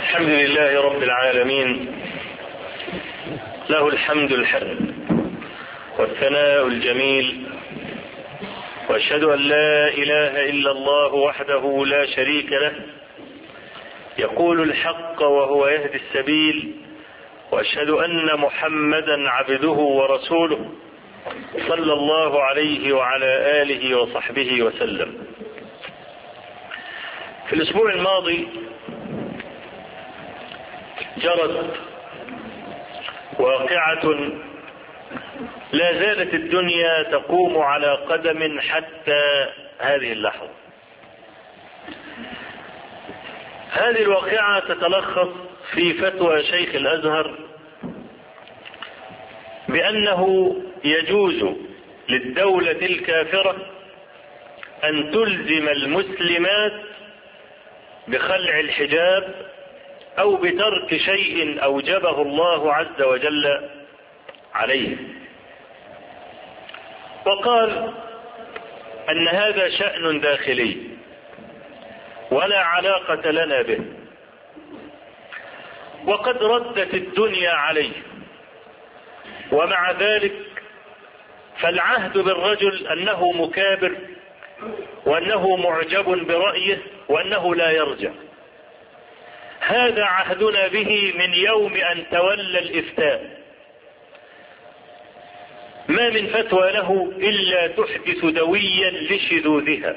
الحمد لله رب العالمين، له الحمد الحسن والثناء الجميل، واشهد ان لا اله الا الله وحده لا شريك له، يقول الحق وهو يهدي السبيل، واشهد ان محمدا عبده ورسوله صلى الله عليه وعلى اله وصحبه وسلم. في الاسبوع الماضي جرت واقعة لا زالت الدنيا تقوم على قدم حتى هذه اللحظة. هذه الواقعة تتلخص في فتوى شيخ الازهر بانه يجوز للدولة الكافرة ان تلزم المسلمات بخلع الحجاب او بترك شيء اوجبه الله عز وجل عليه، وقال ان هذا شأن داخلي ولا علاقة لنا به، وقد ردت الدنيا عليه، ومع ذلك فالعهد بالرجل انه مكابر وانه معجب برأيه وانه لا يرجع. هذا عهدنا به من يوم ان تولى الافتاء، ما من فتوى له الا تحدث دويا لشذوذها،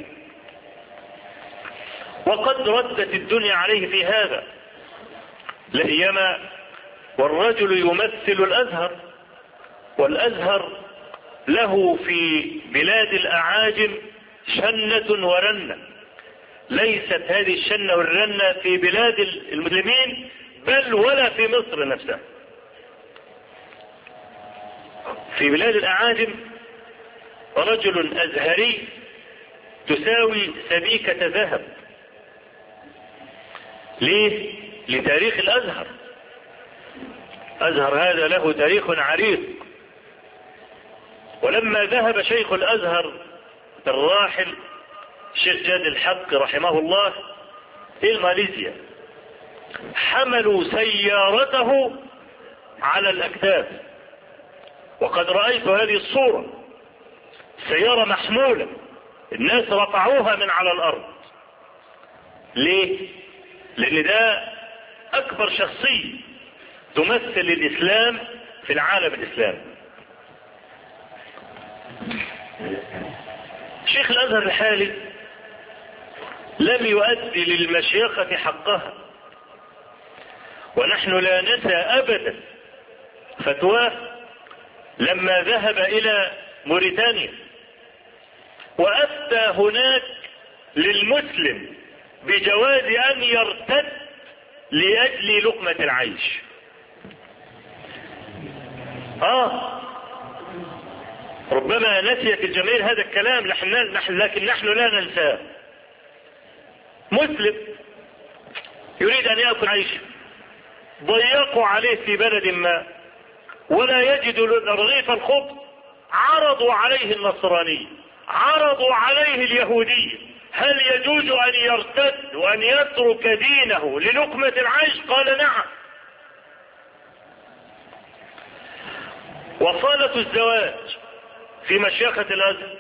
وقد ردت الدنيا عليه في هذا، لسيما والرجل يمثل الازهر، والازهر له في بلاد الاعاجم شنة ورنة، ليست هذه الشنة والرنة في بلاد المسلمين بل ولا في مصر نفسها. في بلاد الأعاجم رجل أزهري تساوي سبيكة ذهب. ليه؟ لتاريخ الأزهر. أزهر هذا له تاريخ عريق، ولما ذهب شيخ الأزهر الراحل الشيخ جاد الحق رحمه الله إلى ماليزيا، حملوا سيارته على الأكتاف، وقد رأيت هذه الصورة، سيارة محمولة الناس رفعوها من على الأرض. ليه؟ لأن ده أكبر شخصية تمثل الإسلام في العالم الإسلامي. شيخ الأزهر الحالي لم يؤدي للمشيخة حقها، ونحن لا ننسى أبدا فتواه لما ذهب إلى موريتانيا وأفتى هناك للمسلم بجواز أن يرتد لأجل لقمة العيش. ربما نسيت الجماهير هذا الكلام، لكن نحن لا ننساه. مسلم يريد أن يأكل عيشه، ضيقوا عليه في بلد ما ولا يجد رغيف الخبز، عرضوا عليه النصرانية، عرضوا عليه اليهودية، هل يجوز أن يرتد وأن يترك دينه للقمة العيش؟ قال نعم. وصالة الزواج في مشيخة الأزهر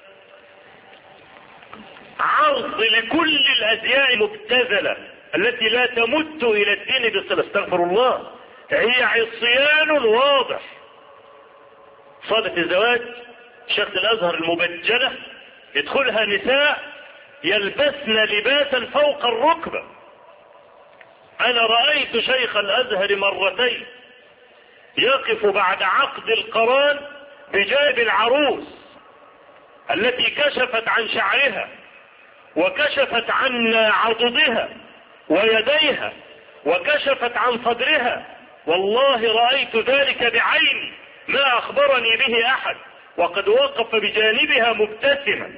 عرض لكل الأديان مبتذلة التي لا تمت إلى الدين بصلة، استغفر الله، هي عصيان واضح. صالة الزواج شيخة الأزهر المبجلة يدخلها نساء يلبسن لباسا فوق الركبة. أنا رأيت شيخ الأزهر مرتين يقف بعد عقد القران بجانب العروس التي كشفت عن شعرها وكشفت عن عضدها ويديها وكشفت عن صدرها، والله رأيت ذلك بعيني ما أخبرني به أحد، وقد وقف بجانبها مبتسما.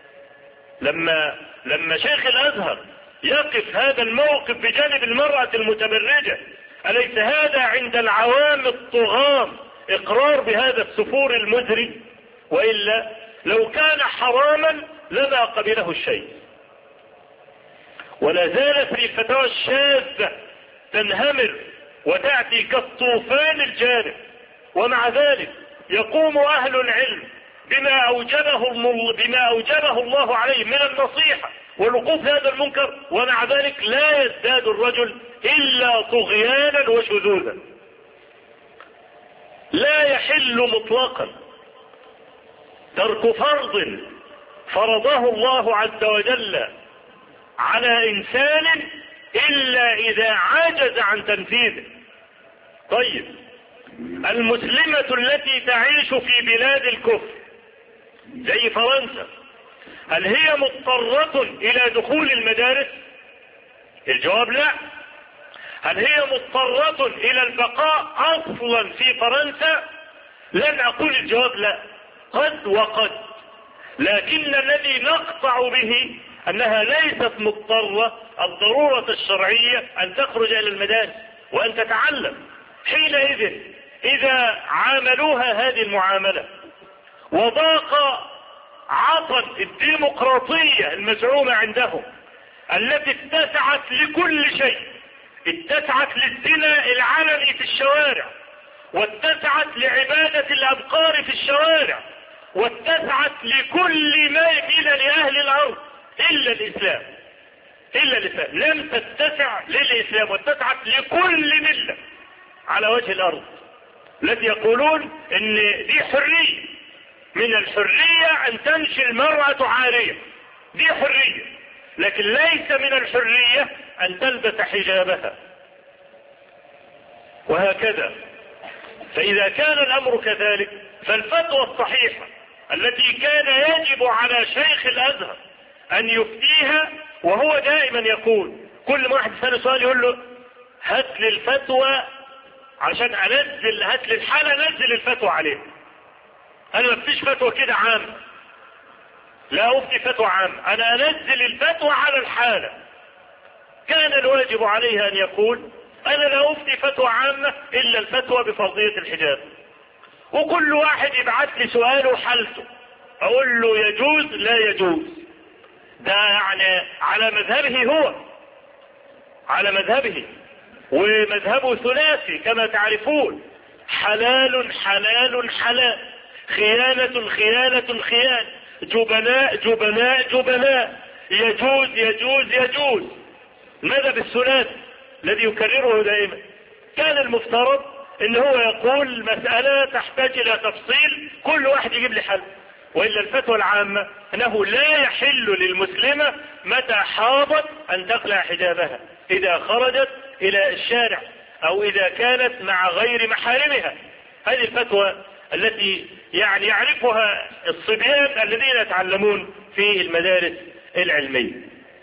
لما شيخ الأزهر يقف هذا الموقف بجانب المرأة المتبرجة، أليس هذا عند العوام الطغام إقرار بهذا السفور المزري؟ وإلا لو كان حراما لما قبله الشيء. ولا زالت في الفتاوى الشاذة تنهمر وتأتي كالطوفان الجارف. ومع ذلك يقوم أهل العلم بما أوجبه الله عليه من النصيحة والوقوف هذا المنكر، ومع ذلك لا يزداد الرجل إلا طغيانا وشذوذا. لا يحل مطلقا ترك فرض فرضه الله عز وجل على إنسان إلا إذا عجز عن تنفيذه. طيب، المسلمة التي تعيش في بلاد الكفر زي فرنسا، هل هي مضطرة إلى دخول المدارس؟ الجواب لا. هل هي مضطرة إلى البقاء أصلا في فرنسا؟ لن أقول الجواب لا، قد وقد، لكن الذي نقطع به أنها ليست مضطرة. الضرورة الشرعية أن تخرج إلى المدارس وأن تتعلم. حينئذ إذا عاملوها هذه المعاملة وضاق عطن الديمقراطية المزعومة عندهم التي اتسعت لكل شيء، اتسعت للزنا العلني في الشوارع، واتسعت لعبادة الأبقار في الشوارع، واتسعت لكل ما يميل لأهل الأرض إلا الإسلام. لم تتسع للإسلام، واتسعت لكل ملة على وجه الأرض التي يقولون إن دي حرية. من الحرية أن تمشي المرأة عارية، دي حرية، لكن ليس من الحرية أن تلبس حجابها، وهكذا. فإذا كان الأمر كذلك فالفتوى الصحيحة التي كان يجب على شيخ الأزهر أن يفتيها، وهو دائما يقول كل ما واحد يسأله سؤال يقول له هات لي الفتوى عشان أنزل، هات لي الحالة نزل الفتوى عليه. أنا ما افتيش فتوى كده عام، لا أفتي فتوى عام، أنا أنزل الفتوى على الحالة. كان الواجب عليه أن يقول أنا لا أفتي فتوى عامة إلا الفتوى بفرضية الحجاب، وكل واحد يبعث لي سؤاله وحالته أقول له يجوز لا يجوز. ده يعني على مذهبه، هو على مذهبه، ومذهبه ثلاثي كما تعرفون: حلال حلال حلال، خيانة خيانة خيانة، جبناء جبناء جبناء، يجوز يجوز يجوز. المذهب الثلاثي الذي يكرره دائما. كان المفترض ان هو يقول مسألة تحتاج الى تفصيل، كل واحد يجيب لي حل. وإلا الفتوى العامة انه لا يحل للمسلمة متى حاضت ان تقلع حجابها اذا خرجت الى الشارع او اذا كانت مع غير محارمها. هذه الفتوى التي يعني يعرفها الصبيان الذين يتعلمون في المدارس العلمية.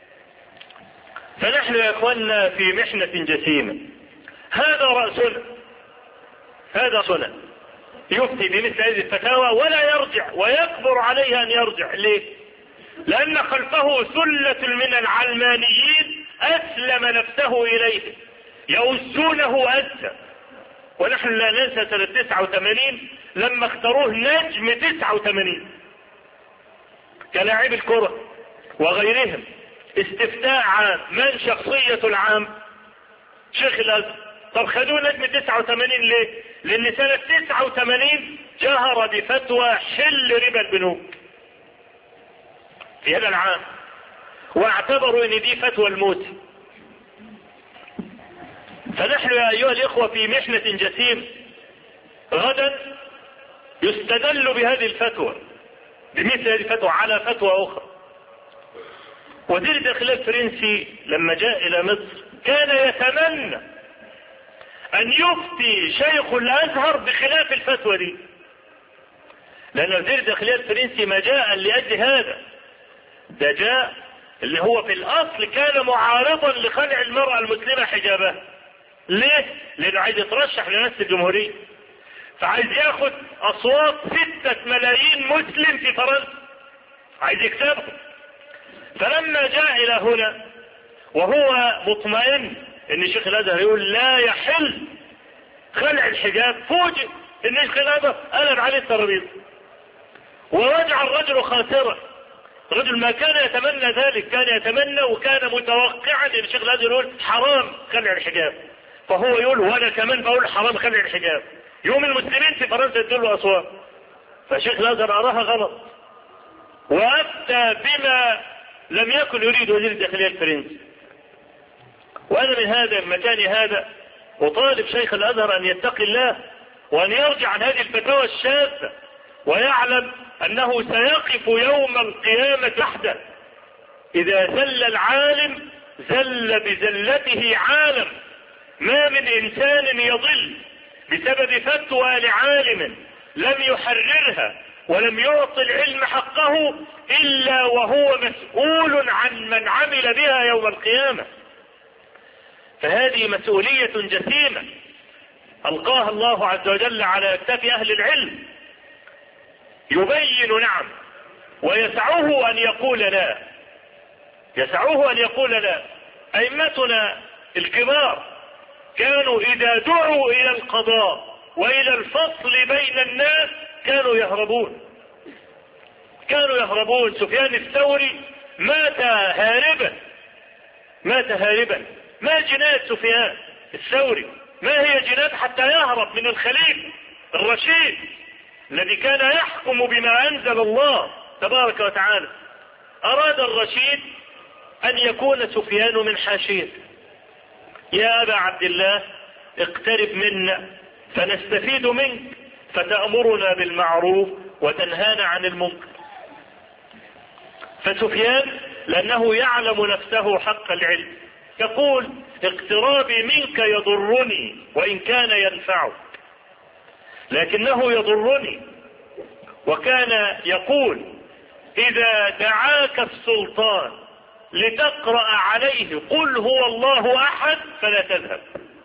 فنحن يا اخواننا في محنة جسيمة. هذا رأسنا، هذا رأسنا يفتي بمثل هذه الفتاوى ولا يرجع، ويكبر عليه ان يرجع. ليه؟ لان خلفه ثلة من العلمانيين اسلم نفسه اليه، يؤزونه أزا. ونحن لا ننسى سنة 89 لما اختاروه نجم 89 كلاعب الكرة وغيرهم. استفتاء عام، من شخصية العام؟ شيخ الأزهر. طب خدوه نجم 89 ليه؟ لأن سنة 89 جهر بفتوى حل ربا البنوك في هذا العام، واعتبروا ان دي فتوى الموت. فنحن يا أيها الإخوة في محنة جسيم. غدا يستدل بهذه الفتوى، بمثل هذه الفتوى على فتوى أخرى. وزير الداخلية الفرنسي لما جاء إلى مصر كان يتمنى أن يفتي شيخ الأزهر بخلاف الفتوى دي، لأن وزير الداخلية الفرنسي ما جاء لأجل هذا، ده جاء اللي هو في الأصل كان معارضا لخلع المرأة المسلمة حجابها. ليه؟ لأنه عايز يترشح لرئاسة الجمهورية، فعايز ياخد أصوات 6 ملايين مسلم في فرنسا، عايز يكسبهم. فلما جاء إلى هنا وهو مطمئن ان شيخ الازهر يقول لا يحل خلع الحجاب، فوجئ ان شيخ الازهر قلب عليه الترابيزه ورجع الرجل خاسرا. الرجل ما كان يتمنى ذلك، كان يتمنى وكان متوقعا ان شيخ الازهر يقول حرام خلع الحجاب، فهو يقول وانا كمان بقول حرام خلع الحجاب. يوم المسلمين في فرنسا يدوا له اسواق. فشيخ الازهر اراها غلط وافتى بما لم يكن يريد وزير الداخليه الفرنسي. وانا من هذا المكان هذا اطالب شيخ الازهر ان يتقي الله وان يرجع عن هذه الفتاوى الشاذة ويعلم انه سيقف يوم القيامة وحده. اذا زل العالم زل بزلته عالم. ما من انسان يضل بسبب فتوى لعالم لم يحررها ولم يعطي العلم حقه الا وهو مسؤول عن من عمل بها يوم القيامة. فهذه مسؤولية جسيمة ألقاها الله عز وجل على أكتاف أهل العلم. يبين نعم ويسعه أن يقول لا، يسعه أن يقول لا. أئمتنا الكبار كانوا إذا دعوا إلى القضاء وإلى الفصل بين الناس كانوا يهربون، كانوا يهربون. سفيان الثوري مات هاربا، مات هاربا. ما جنات سفيان الثوري؟ ما هي جنات حتى يهرب من الخليفة الرشيد الذي كان يحكم بما أنزل الله تبارك وتعالى. أراد الرشيد أن يكون سفيان من حاشيته. يا أبا عبد الله اقترب منا فنستفيد منك فتأمرنا بالمعروف وتنهانا عن المنكر. فسفيان لأنه يعلم نفسه حق العلم يقول اقترابي منك يضرني وإن كان ينفعك، لكنه يضرني. وكان يقول إذا دعاك السلطان لتقرأ عليه قل هو الله أحد فلا تذهب.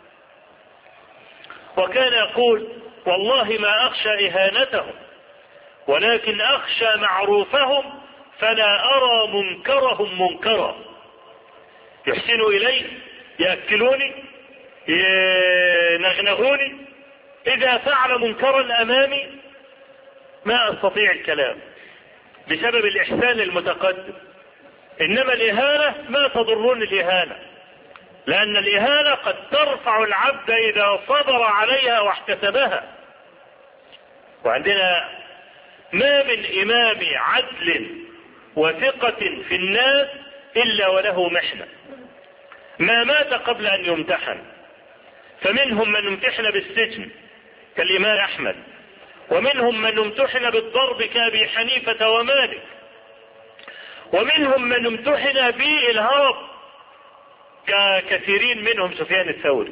وكان يقول والله ما أخشى إهانتهم ولكن أخشى معروفهم فلا أرى منكرهم منكرا. يحسنوا إلي، يأكلوني، ينغنغوني، إذا فعل منكرا أمامي ما أستطيع الكلام بسبب الإحسان المتقدم. إنما الإهانة ما تضرني الإهانة، لأن الإهانة قد ترفع العبد إذا صبر عليها واحتسبها. وعندنا ما من إمام عدل وثقة في الناس إلا وله محنة، ما مات قبل أن يمتحن. فمنهم من امتحن بالسجن كالإمام أحمد، ومنهم من امتحن بالضرب كأبي حنيفة ومالك، ومنهم من امتحن بالهرب ككثيرين منهم سفيان الثوري.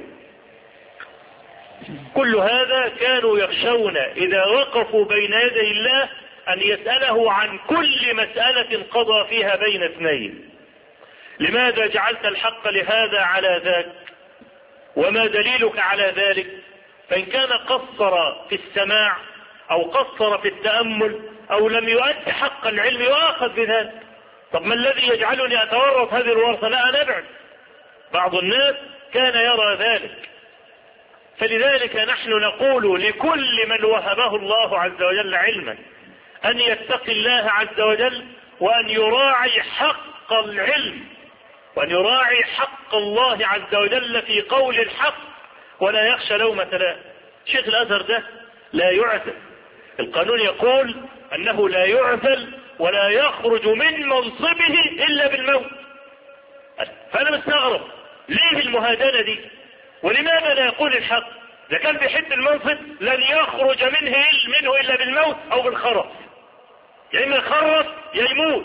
كل هذا كانوا يخشون إذا وقفوا بين يدي الله أن يسأله عن كل مسألة قضى فيها بين اثنين. لماذا جعلت الحق لهذا على ذاك؟ وما دليلك على ذلك؟ فإن كان قصر في السماع أو قصر في التأمل أو لم يؤد حق العلم يؤاخذ بذلك. طب ما الذي يجعلني أتورط هذه الورثة؟ لا أنا أبعد. بعض الناس كان يرى ذلك. فلذلك نحن نقول لكل من وهبه الله عز وجل علما أن يتقي الله عز وجل وأن يراعي حق العلم وأن يراعي حق الله عز وجل في قول الحق ولا يخشى لومة لائم. شيخ الأزهر ده لا يعزل. القانون يقول أنه لا يعزل ولا يخرج من منصبه إلا بالموت. فأنا مستغرب ليه المهادنة دي؟ ولماذا لا يقول الحق؟ إذا كان بيحب المنصب لن يخرج منه إلا بالموت أو بالخرف، يا إما يخرف يا يموت.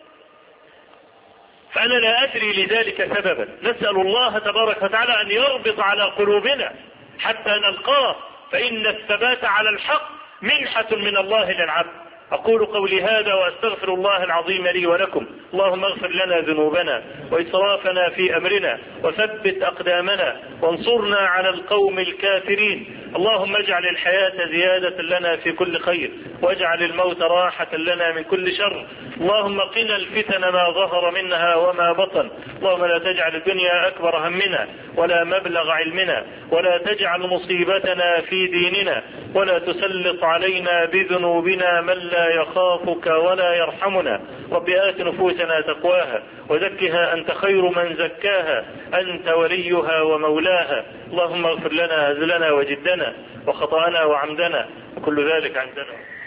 فأنا لا أدري لذلك سببا. نسأل الله تبارك وتعالى أن يربط على قلوبنا حتى نلقاه، فإن الثبات على الحق منحة من الله للعبد. أقول قولي هذا وأستغفر الله العظيم لي ولكم. اللهم اغفر لنا ذنوبنا وإسرافنا في أمرنا وثبت أقدامنا وانصرنا على القوم الكافرين. اللهم اجعل الحياة زيادة لنا في كل خير واجعل الموت راحة لنا من كل شر. اللهم قنا الفتن ما ظهر منها وما بطن. اللهم لا تجعل الدنيا أكبر همنا ولا مبلغ علمنا ولا تجعل مصيبتنا في ديننا ولا تسلط علينا بذنوبنا من لا يخافك ولا يرحمنا. رب آت نفوسنا تقواها وزكها أنت خير من زكاها أنت وليها ومولاها. اللهم اغفر لنا هزلنا وجدنا وخطأنا وعمدنا وكل ذلك عندنا.